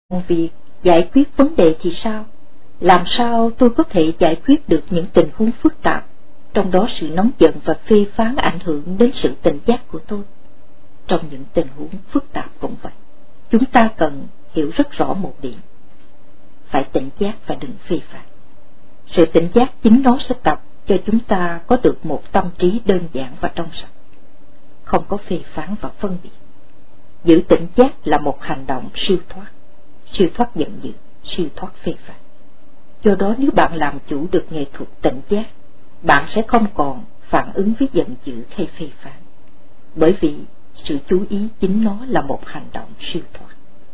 Việc giải quyết vấn đề thì sao? Làm sao tôi có thể giải quyết được những tình huống phức tạp, trong đó sự nóng giận và phê phán ảnh hưởng đến sự tỉnh giác của tôi? Trong những tình huống phức tạp cũng vậy, chúng ta cần hiểu rất rõ một điểm: phải tỉnh giác và đừng phê phán. Sự tỉnh giác chính nó sẽ tập cho chúng ta có được một tâm trí đơn giản và trong sạch, không có phê phán và phân biệt. Giữ tỉnh giác là một hành động siêu thoát giận dữ, siêu thoát phê phán. Do đó nếu bạn làm chủ được nghệ thuật tỉnh giác, bạn sẽ không còn phản ứng với giận dữ hay phê phán, bởi vì sự chú ý chính nó là một hành động siêu thoát.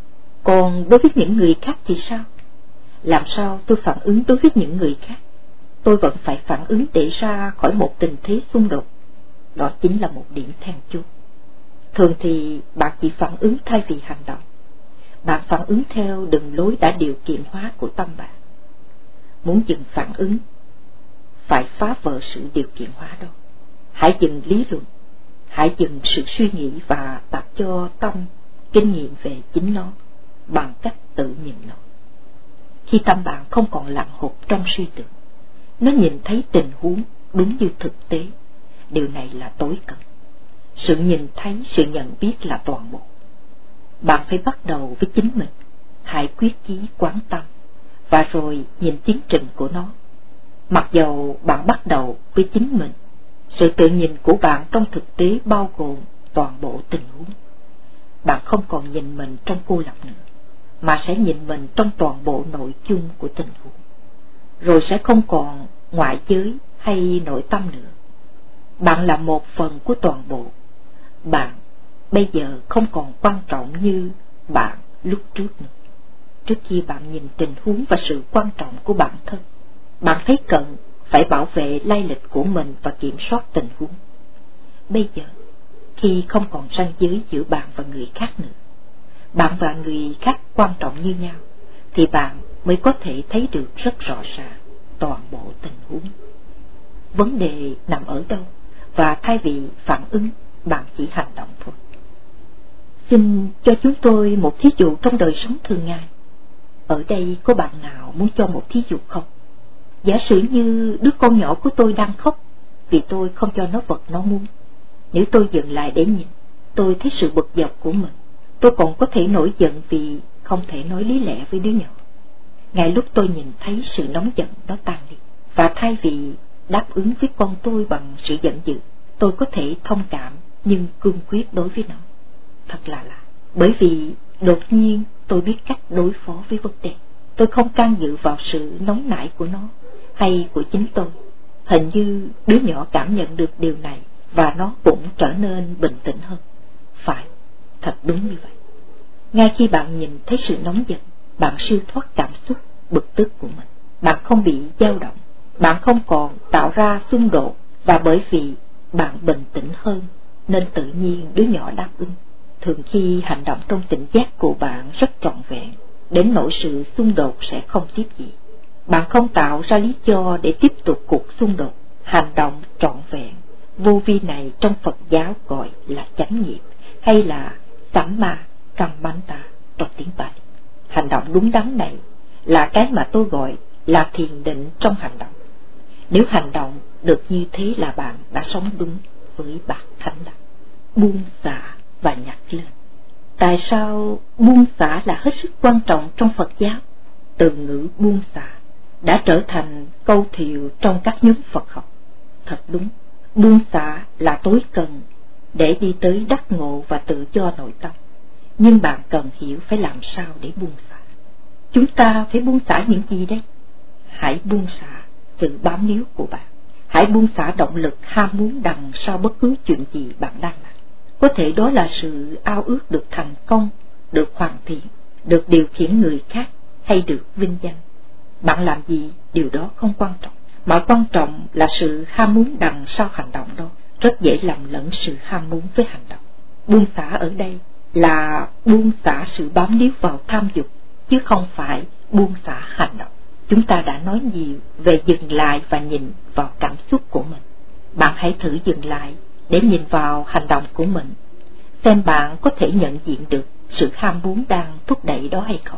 Còn đối với những người khác thì sao? Làm sao tôi phản ứng đối với những người khác? Tôi vẫn phải phản ứng để ra khỏi một tình thế xung đột. Đó chính là một điểm then chốt. Thường thì bạn chỉ phản ứng thay vì hành động. Bạn phản ứng theo đường lối đã điều kiện hóa của tâm bạn. Muốn dừng phản ứng, phải phá vỡ sự điều kiện hóa đó. Hãy dừng lý luận, hãy dừng sự suy nghĩ và tập cho tâm kinh nghiệm về chính nó bằng cách tự nhìn nó. Khi tâm bạn không còn lặng hụt trong suy tưởng, nó nhìn thấy tình huống đúng như thực tế. Điều này là tối cần. Sự nhìn thấy, sự nhận biết là toàn bộ. Bạn phải bắt đầu với chính mình. Hãy quyết chí quán tâm, và rồi nhìn tiến trình của nó. Mặc dầu bạn bắt đầu với chính mình, sự tự nhìn của bạn trong thực tế bao gồm toàn bộ tình huống. Bạn không còn nhìn mình trong cô lập nữa, mà sẽ nhìn mình trong toàn bộ nội chung của tình huống. Rồi sẽ không còn ngoại giới hay nội tâm nữa. Bạn là một phần của toàn bộ. Bạn bây giờ không còn quan trọng như bạn lúc trước nữa. Trước khi bạn nhìn tình huống và sự quan trọng của bản thân, bạn thấy cần phải bảo vệ lai lịch của mình và kiểm soát tình huống. Bây giờ, khi không còn ranh giới giữa bạn và người khác nữa, bạn và người khác quan trọng như nhau, thì bạn mới có thể thấy được rất rõ ràng toàn bộ tình huống. Vấn đề nằm ở đâu? Và thay vì phản ứng, bạn chỉ hành động thôi. Xin cho chúng tôi một thí dụ trong đời sống thường ngày. Ở đây có bạn nào muốn cho một thí dụ không? Giả sử như đứa con nhỏ của tôi đang khóc vì tôi không cho nó vật nó muốn. Nếu tôi dừng lại để nhìn, tôi thấy sự bực dọc của mình. Tôi còn có thể nổi giận vì không thể nói lý lẽ với đứa nhỏ. Ngay lúc tôi nhìn thấy sự nóng giận nó tan đi, và thay vì đáp ứng với con tôi bằng sự giận dữ, tôi có thể thông cảm nhưng cương quyết đối với nó. Thật là lạ, bởi vì đột nhiên tôi biết cách đối phó với vấn đề. Tôi không can dự vào sự nóng nảy của nó hay của chính tôi. Hình như đứa nhỏ cảm nhận được điều này và nó cũng trở nên bình tĩnh hơn. Phải, thật đúng như vậy. Ngay khi bạn nhìn thấy sự nóng giận, bạn siêu thoát cảm xúc bực tức của mình. Bạn không bị dao động, bạn không còn tạo ra xung đột, và bởi vì bạn bình tĩnh hơn nên tự nhiên đứa nhỏ đáp ứng. Thường khi hành động trong tỉnh giác của bạn rất trọn vẹn, đến nỗi sự xung đột sẽ không tiếp diễn. Bạn không tạo ra lý do để tiếp tục cuộc xung đột. Hành động trọn vẹn, vô vi này trong Phật giáo gọi là chánh niệm, hay là Samma Kammanta trong tiếng Bali. Hành động đúng đắn này là cái mà tôi gọi là thiền định trong hành động. Nếu hành động được như thế là bạn đã sống đúng với bát thánh đẳng. Buông xả và nhặt lên. Tại sao buông xả là hết sức quan trọng trong Phật giáo? Từ ngữ buông xả đã trở thành câu thiệu trong các nhóm Phật học. Thật đúng, buông xả là tối cần để đi tới đắc ngộ và tự do nội tâm. Nhưng bạn cần hiểu phải làm sao để buông xả. Chúng ta phải buông xả những gì đây? Hãy buông xả sự bám níu của bạn. Hãy buông xả động lực ham muốn đằng sau bất cứ chuyện gì bạn đang làm. Có thể đó là sự ao ước được thành công, được hoàn thiện, được điều khiển người khác hay được vinh danh. Bạn làm gì, điều đó không quan trọng, mà quan trọng là sự ham muốn đằng sau hành động đó. Rất dễ lầm lẫn sự ham muốn với hành động. Buông xả ở đây là buông xả sự bám níu vào tham dục, chứ không phải buông xả hành động. Chúng ta đã nói nhiều về dừng lại và nhìn vào cảm xúc của mình. Bạn hãy thử dừng lại để nhìn vào hành động của mình, xem bạn có thể nhận diện được sự ham muốn đang thúc đẩy đó hay không.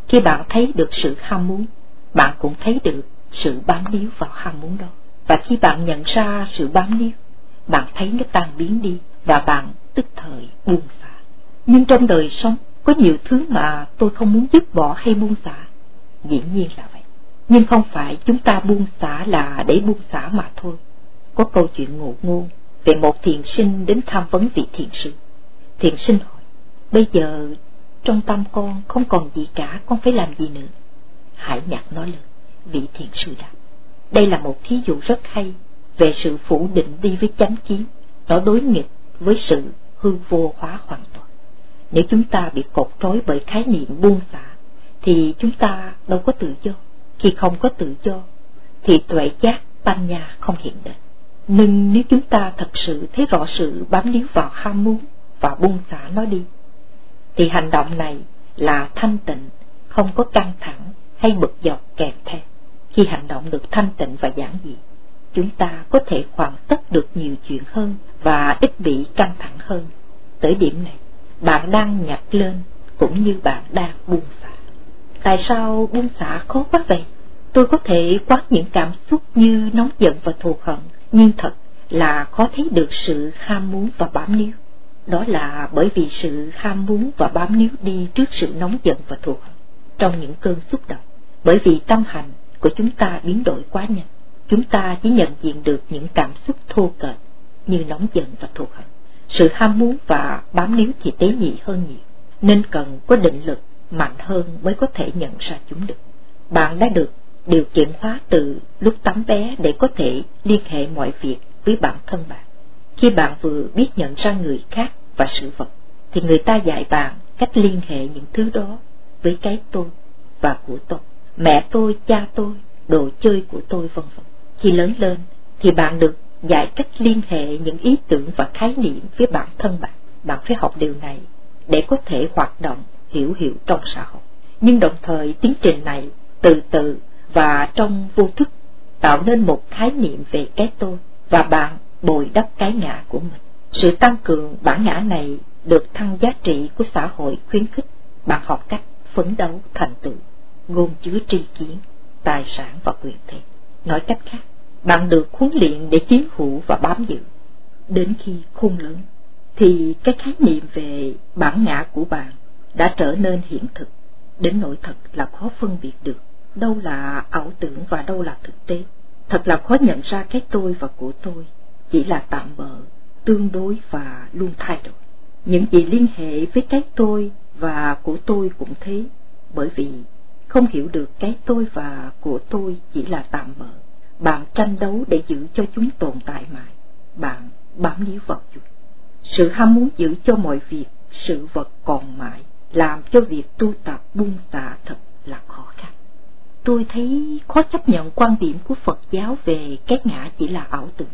Khi bạn thấy được sự ham muốn, bạn cũng thấy được sự bám níu vào ham muốn đó. Và khi bạn nhận ra sự bám níu, bạn thấy nó tan biến đi và bạn tức thời buông xả. Nhưng trong đời sống có nhiều thứ mà tôi không muốn dứt bỏ hay buông xả. Dĩ nhiên là vậy. Nhưng không phải chúng ta buông xả là để buông xả mà thôi. Có câu chuyện ngụ ngôn về một thiền sinh đến tham vấn vị thiền sư. Thiền sinh hỏi: bây giờ trong tâm con không còn gì cả, con phải làm gì nữa? Hãy nhặt nó lên. Vị thiền sư đáp: đây là một thí dụ rất hay về sự phủ định đi với chánh kiến. Nó đối nghịch với sự hư vô hóa hoàn toàn. Nếu chúng ta bị cột trói bởi khái niệm buông xả thì chúng ta đâu có tự do. Khi không có tự do thì tuệ giác Panya không hiện đến. Nhưng nếu chúng ta thật sự thấy rõ sự bám níu vào ham muốn và buông xả nó đi, thì hành động này là thanh tịnh, không có căng thẳng hay bực dọc kèm theo. Khi hành động được thanh tịnh và giản dị, chúng ta có thể hoàn tất được nhiều chuyện hơn và ít bị căng thẳng hơn. Tới điểm này, bạn đang nhặt lên cũng như bạn đang buông xả. Tại sao buông xả khó quá vậy? Tôi có thể quát những cảm xúc như nóng giận và thù hận, nhưng thật là khó thấy được sự ham muốn và bám níu. Đó là bởi vì sự ham muốn và bám níu đi trước sự nóng giận và thù hận trong những cơn xúc động. Bởi vì tâm hành của chúng ta biến đổi quá nhanh, chúng ta chỉ nhận diện được những cảm xúc thô kệch như nóng giận và thù hận. Sự ham muốn và bám níu thì tế nhị hơn nhiều, nên cần có định lực mạnh hơn mới có thể nhận ra chúng được. Bạn đã được điều kiện hóa từ lúc tấm bé để có thể liên hệ mọi việc với bản thân bạn. Khi bạn vừa biết nhận ra người khác và sự vật, thì người ta dạy bạn cách liên hệ những thứ đó với cái tôi và của tôi, mẹ tôi, cha tôi, đồ chơi của tôi, vân vân. Khi lớn lên thì bạn được dạy cách liên hệ những ý tưởng và khái niệm với bản thân bạn. Bạn phải học điều này để có thể hoạt động hiểu trong xã hội. Nhưng đồng thời tiến trình này từ từ và trong vô thức tạo nên một khái niệm về cái tôi, và bạn bồi đắp cái ngã của mình. Sự tăng cường bản ngã này được thăng giá trị của xã hội khuyến khích. Bạn học cách phấn đấu thành tựu, gồm chứa tri kiến, tài sản và quyền thế. Nói cách khác, bạn được huấn luyện để chiếm hữu và bám giữ. Đến khi khôn lớn thì cái khái niệm về bản ngã của bạn đã trở nên hiện thực, đến nỗi thật là khó phân biệt được đâu là ảo tưởng và đâu là thực tế. Thật là khó nhận ra cái tôi và của tôi chỉ là tạm bợ, tương đối và luôn thay đổi. Những gì liên hệ với cái tôi và của tôi cũng thế, bởi vì không hiểu được cái tôi và của tôi chỉ là tạm bợ. Bạn tranh đấu để giữ cho chúng tồn tại mãi, bạn bám níu vào chúng. Sự ham muốn giữ cho mọi việc, sự vật còn mãi, làm cho việc tu tập buông xả thật là khó khăn. Tôi thấy khó chấp nhận quan điểm của Phật giáo về cái ngã chỉ là ảo tưởng.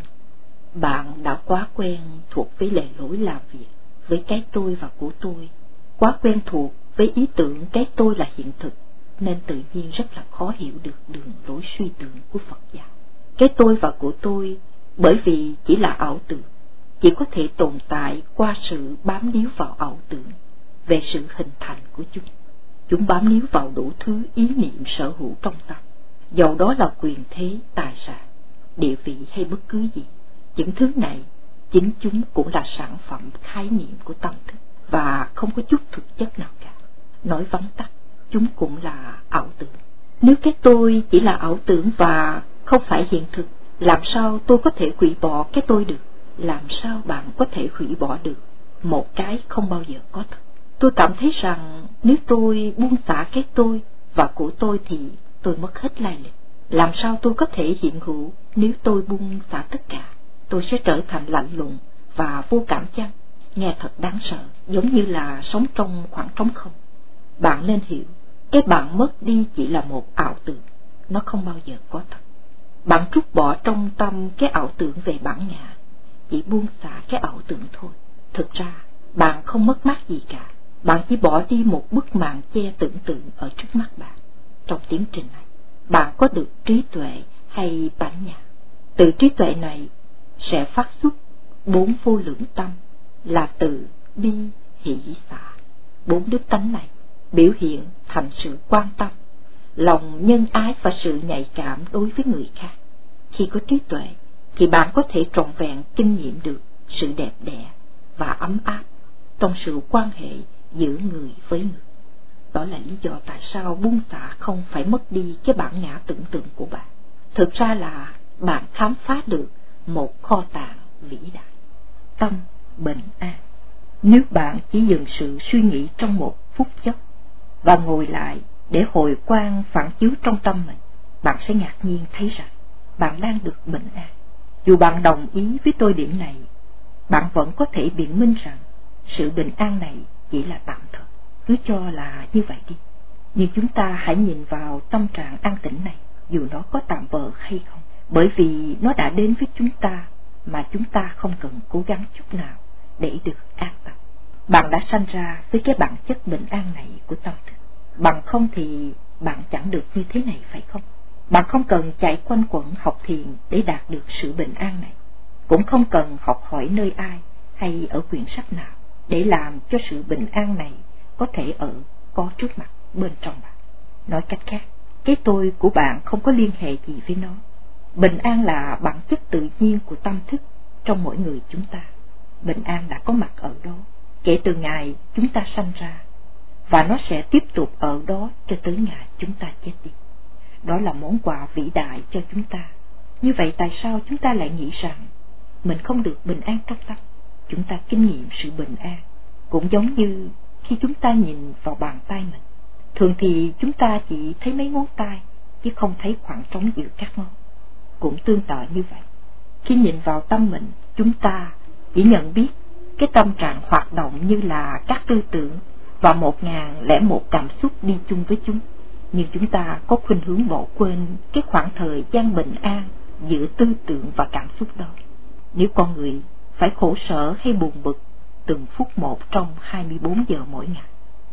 Bạn đã quá quen thuộc với lề lối làm việc, với cái tôi và của tôi, quá quen thuộc với ý tưởng cái tôi là hiện thực, nên tự nhiên rất là khó hiểu được đường lối suy tưởng của Phật giáo. Cái tôi và của tôi, bởi vì chỉ là ảo tưởng, chỉ có thể tồn tại qua sự bám níu vào ảo tưởng về sự hình thành của chúng. Chúng bám níu vào đủ thứ ý niệm sở hữu trong tâm, dầu đó là quyền thế, tài sản, địa vị hay bất cứ gì. Những thứ này chính chúng cũng là sản phẩm khái niệm của tâm thức và không có chút thực chất nào cả. Nói vắn tắt, chúng cũng là ảo tưởng. Nếu cái tôi chỉ là ảo tưởng và không phải hiện thực, làm sao tôi có thể hủy bỏ cái tôi được? Làm sao bạn có thể hủy bỏ được một cái không bao giờ có thật? Tôi cảm thấy rằng nếu tôi buông xả cái tôi và của tôi thì tôi mất hết lai lịch. Làm sao tôi có thể hiện hữu nếu tôi buông xả tất cả? Tôi sẽ trở thành lạnh lùng và vô cảm chăng? Nghe thật đáng sợ, giống như là sống trong khoảng trống không. Bạn nên hiểu, cái bạn mất đi chỉ là một ảo tưởng, nó không bao giờ có thật. Bạn trút bỏ trong tâm cái ảo tưởng về bản ngã, chỉ buông xả cái ảo tưởng thôi. Thực ra, bạn không mất mát gì cả. Bạn chỉ bỏ đi một bức màn che tưởng tượng ở trước mắt bạn. Trong tiến trình này, bạn có được trí tuệ hay bản nhã. Từ trí tuệ này sẽ phát xuất 4 vô lượng tâm là từ bi, hỷ, xả. 4 đức tánh này biểu hiện thành sự quan tâm, lòng nhân ái và sự nhạy cảm đối với người khác. Khi có trí tuệ thì bạn có thể trọn vẹn kinh nghiệm được sự đẹp đẽ và ấm áp trong sự quan hệ giữa người với người. Đó là lý do tại sao buông xả không phải mất đi cái bản ngã tưởng tượng của bạn. Thực ra là bạn khám phá được một kho tàng vĩ đại, tâm bình an. Nếu bạn chỉ dừng sự suy nghĩ trong một phút chốc và ngồi lại để hồi quang phản chiếu trong tâm mình, bạn sẽ ngạc nhiên thấy rằng bạn đang được bình an. Dù bạn đồng ý với tôi điểm này, bạn vẫn có thể biện minh rằng sự bình an này chỉ là tạm thời. Cứ cho là như vậy đi. Nhưng chúng ta hãy nhìn vào tâm trạng an tĩnh này, dù nó có tạm bợ hay không, bởi vì nó đã đến với chúng ta mà chúng ta không cần cố gắng chút nào để được an tâm. Bạn đã sanh ra với cái bản chất bình an này của tâm thức. Bằng không thì bạn chẳng được như thế này, phải không? Bạn không cần chạy quanh quẩn học thiền để đạt được sự bình an này, cũng không cần học hỏi nơi ai hay ở quyển sách nào để làm cho sự bình an này có thể có trước mặt bên trong bạn. Nói cách khác, cái tôi của bạn không có liên hệ gì với nó. Bình an là bản chất tự nhiên của tâm thức trong mỗi người chúng ta. Bình an đã có mặt ở đó kể từ ngày chúng ta sanh ra, và nó sẽ tiếp tục ở đó cho tới ngày chúng ta chết đi. Đó là món quà vĩ đại cho chúng ta. Như vậy tại sao chúng ta lại nghĩ rằng mình không được bình an trong tâm? Chúng ta kinh nghiệm sự bình an cũng giống như khi chúng ta nhìn vào bàn tay mình. Thường thì chúng ta chỉ thấy mấy ngón tay, chứ không thấy khoảng trống giữa các ngón. Cũng tương tự như vậy, khi nhìn vào tâm mình, chúng ta chỉ nhận biết cái tâm trạng hoạt động như là các tư tưởng và 1001 cảm xúc đi chung với chúng. Nhưng chúng ta có khuynh hướng bỏ quên cái khoảng thời gian bình an giữa tư tưởng và cảm xúc đó. Nếu con người phải khổ sở hay buồn bực từng phút một trong 24 giờ mỗi ngày,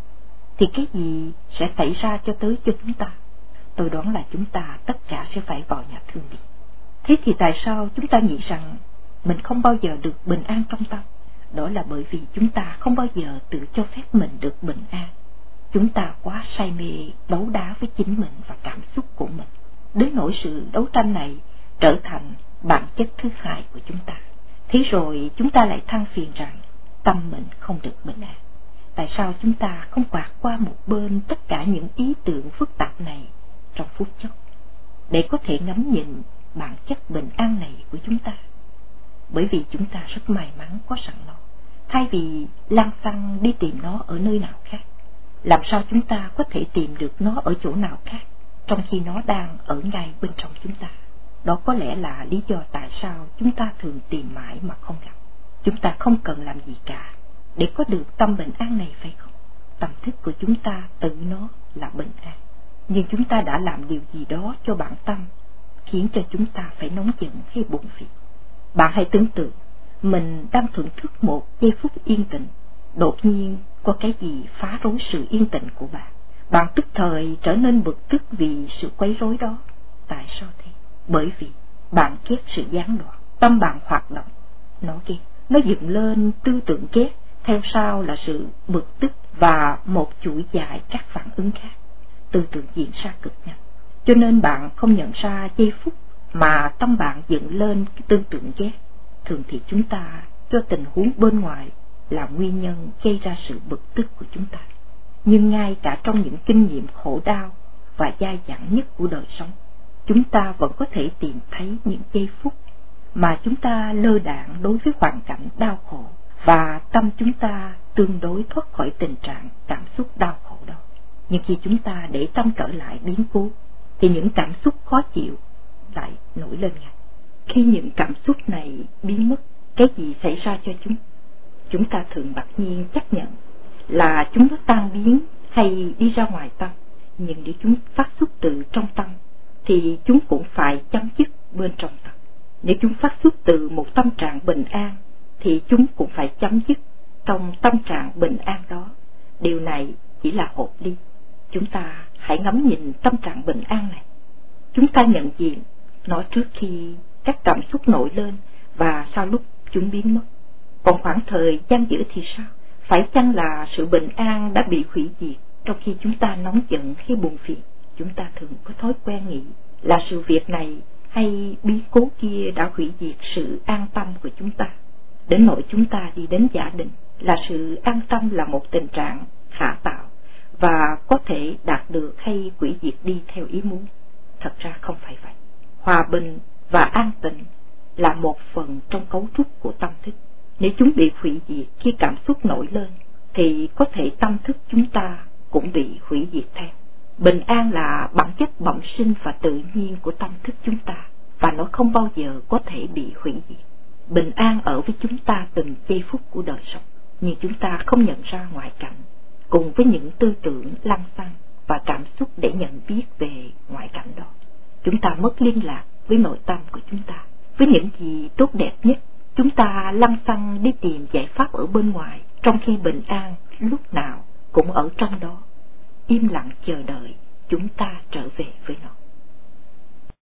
thì cái gì sẽ xảy ra cho chúng ta? Tôi đoán là chúng ta tất cả sẽ phải vào nhà thương đi. Thế thì tại sao chúng ta nghĩ rằng mình không bao giờ được bình an trong tâm? Đó là bởi vì chúng ta không bao giờ tự cho phép mình được bình an. Chúng ta quá say mê đấu đá với chính mình và cảm xúc của mình, đến nỗi sự đấu tranh này trở thành bản chất thứ hai của chúng ta. Thế rồi chúng ta lại than phiền rằng tâm mình không được bình an. Tại sao chúng ta không quạt qua một bên tất cả những ý tưởng phức tạp này trong phút chốc để có thể ngắm nhìn bản chất bình an này của chúng ta? Bởi vì chúng ta rất may mắn có sẵn nó, thay vì lăng xăng đi tìm nó ở nơi nào khác. Làm sao chúng ta có thể tìm được nó ở chỗ nào khác trong khi nó đang ở ngay bên trong chúng ta? Đó có lẽ là lý do tại sao chúng ta thường tìm mãi mà không gặp. Chúng ta không cần làm gì cả để có được tâm bình an này, phải không? Tâm thức của chúng ta tự nó là bình an. Nhưng chúng ta đã làm điều gì đó cho bản tâm khiến cho chúng ta phải nóng giận hay buồn phiền. Bạn hãy tưởng tượng mình đang thưởng thức một giây phút yên tĩnh, đột nhiên có cái gì phá rối sự yên tĩnh của bạn. Bạn tức thời trở nên bực tức vì sự quấy rối đó. Tại sao thế? Bởi vì bạn ghét sự gián đoạn. Tâm bạn hoạt động, nó ghét, nó dựng lên tư tưởng ghét, theo sau là sự bực tức và một chuỗi dài các phản ứng khác. Tư tưởng diễn ra cực nhanh, cho nên bạn không nhận ra giây phút mà tâm bạn dựng lên cái tư tưởng ghét. Thường thì chúng ta cho tình huống bên ngoài là nguyên nhân gây ra sự bực tức của chúng ta. Nhưng ngay cả trong những kinh nghiệm khổ đau và dai dẳng nhất của đời sống, chúng ta vẫn có thể tìm thấy những giây phút mà chúng ta lơ đãng đối với hoàn cảnh đau khổ, và tâm chúng ta tương đối thoát khỏi tình trạng cảm xúc đau khổ đó. Nhưng khi chúng ta để tâm trở lại biến cố, thì những cảm xúc khó chịu lại nổi lên ngay. Khi những cảm xúc này biến mất, cái gì xảy ra cho chúng? Chúng ta thường mặc nhiên chấp nhận là chúng nó tan biến hay đi ra ngoài tâm. Nhưng nếu chúng phát xuất từ trong tâm, thì chúng cũng phải chấm dứt bên trong tâm. Nếu chúng phát xuất từ một tâm trạng bình an, thì chúng cũng phải chấm dứt trong tâm trạng bình an đó. Điều này chỉ là hộp ly. Chúng ta hãy ngắm nhìn tâm trạng bình an này. Chúng ta nhận diện nó trước khi các cảm xúc nổi lên và sau lúc chúng biến mất. Còn khoảng thời gian giữa thì sao? Phải chăng là sự bình an đã bị hủy diệt Trong khi chúng ta nóng giận khi buồn phiền, chúng ta thường có thói quen nghĩ là sự việc này hay biến cố kia đã hủy diệt sự an tâm của chúng ta, đến nỗi chúng ta đi đến giả định là sự an tâm là một tình trạng khả tạo và có thể đạt được hay hủy diệt đi theo ý muốn. Thật ra không phải vậy. Hòa bình và an tịnh là một phần trong cấu trúc của tâm thức. Nếu chúng bị hủy diệt khi cảm xúc nổi lên, thì có thể tâm thức chúng ta cũng bị hủy diệt theo. Bình an là bản chất bẩm sinh và tự nhiên của tâm thức chúng ta, và nó không bao giờ có thể bị hủy diệt. Bình an ở với chúng ta từng giây phút của đời sống, nhưng chúng ta không nhận ra ngoại cảnh, cùng với những tư tưởng lăng xăng và cảm xúc để nhận biết về ngoại cảnh đó. Chúng ta mất liên lạc với nội tâm của chúng ta, với những gì tốt đẹp nhất. Chúng ta lăng xăng đi tìm giải pháp ở bên ngoài, trong khi bình an lúc nào cũng ở trong đó, im lặng chờ đợi chúng ta trở về với nó.